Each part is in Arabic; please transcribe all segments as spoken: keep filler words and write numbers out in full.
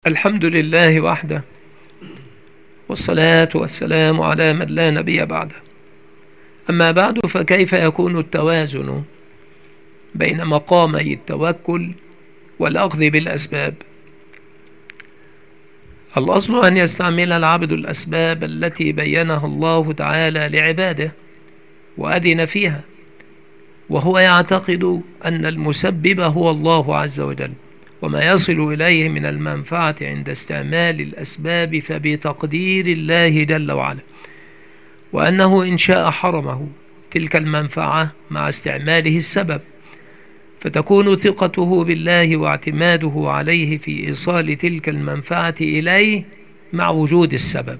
الحمد لله وحده، والصلاة والسلام على من لا نبي بعده. أما بعد، فكيف يكون التوازن بين مقامي التوكل والأخذ بالأسباب؟ الأصل أن يستعمل العبد الأسباب التي بينها الله تعالى لعباده وأذن فيها، وهو يعتقد أن المسبب هو الله عز وجل، وما يصل إليه من المنفعة عند استعمال الأسباب فبتقدير الله جل وعلا، وأنه إن شاء حرمه تلك المنفعة مع استعماله السبب، فتكون ثقته بالله واعتماده عليه في إيصال تلك المنفعة إليه مع وجود السبب.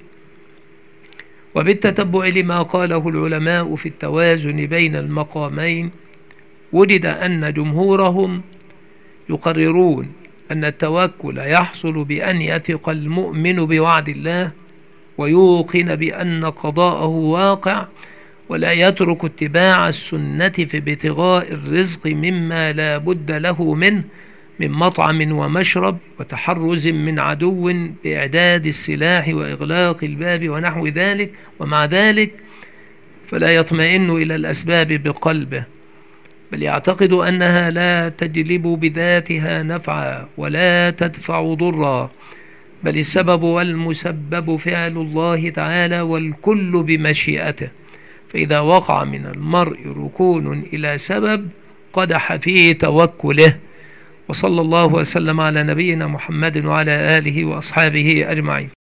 وبالتتبع لما قاله العلماء في التوازن بين المقامين، وجد أن جمهورهم يقررون أن التوكل يحصل بأن يثق المؤمن بوعد الله ويوقن بأن قضاءه واقع، ولا يترك اتباع السنة في ابتغاء الرزق مما لا بد له منه من مطعم ومشرب وتحرز من عدو بإعداد السلاح وإغلاق الباب ونحو ذلك. ومع ذلك فلا يطمئن إلى الأسباب بقلبه، بل يعتقد أنها لا تجلب بذاتها نفعا ولا تدفع ضرا، بل السبب والمسبب فعل الله تعالى والكل بمشيئته. فإذا وقع من المرء ركون إلى سبب قدح فيه توكله. وصلى الله وسلم على نبينا محمد وعلى آله وأصحابه أجمعين.